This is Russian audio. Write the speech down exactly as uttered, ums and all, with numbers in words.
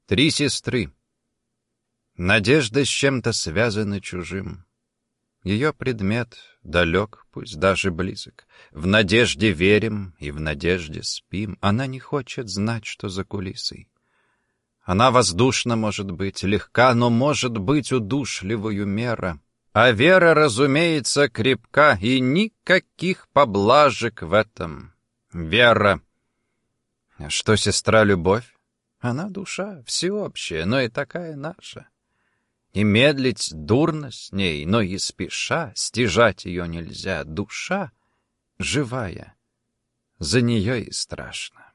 Три сестры. Надежда с чем-то связана чужим. Ее предмет далек, пусть даже близок. В надежде верим и в надежде спим. Она не хочет знать, что за кулисой. Она воздушна, может быть, легка, но может быть удушливою мера. А вера, разумеется, крепка, и никаких поблажек в этом. Вера. А что сестра любовь? Она душа всеобщая, но и такая наша. И медлить дурно с ней, но и спеша стяжать ее нельзя. Душа живая, за нее и страшно.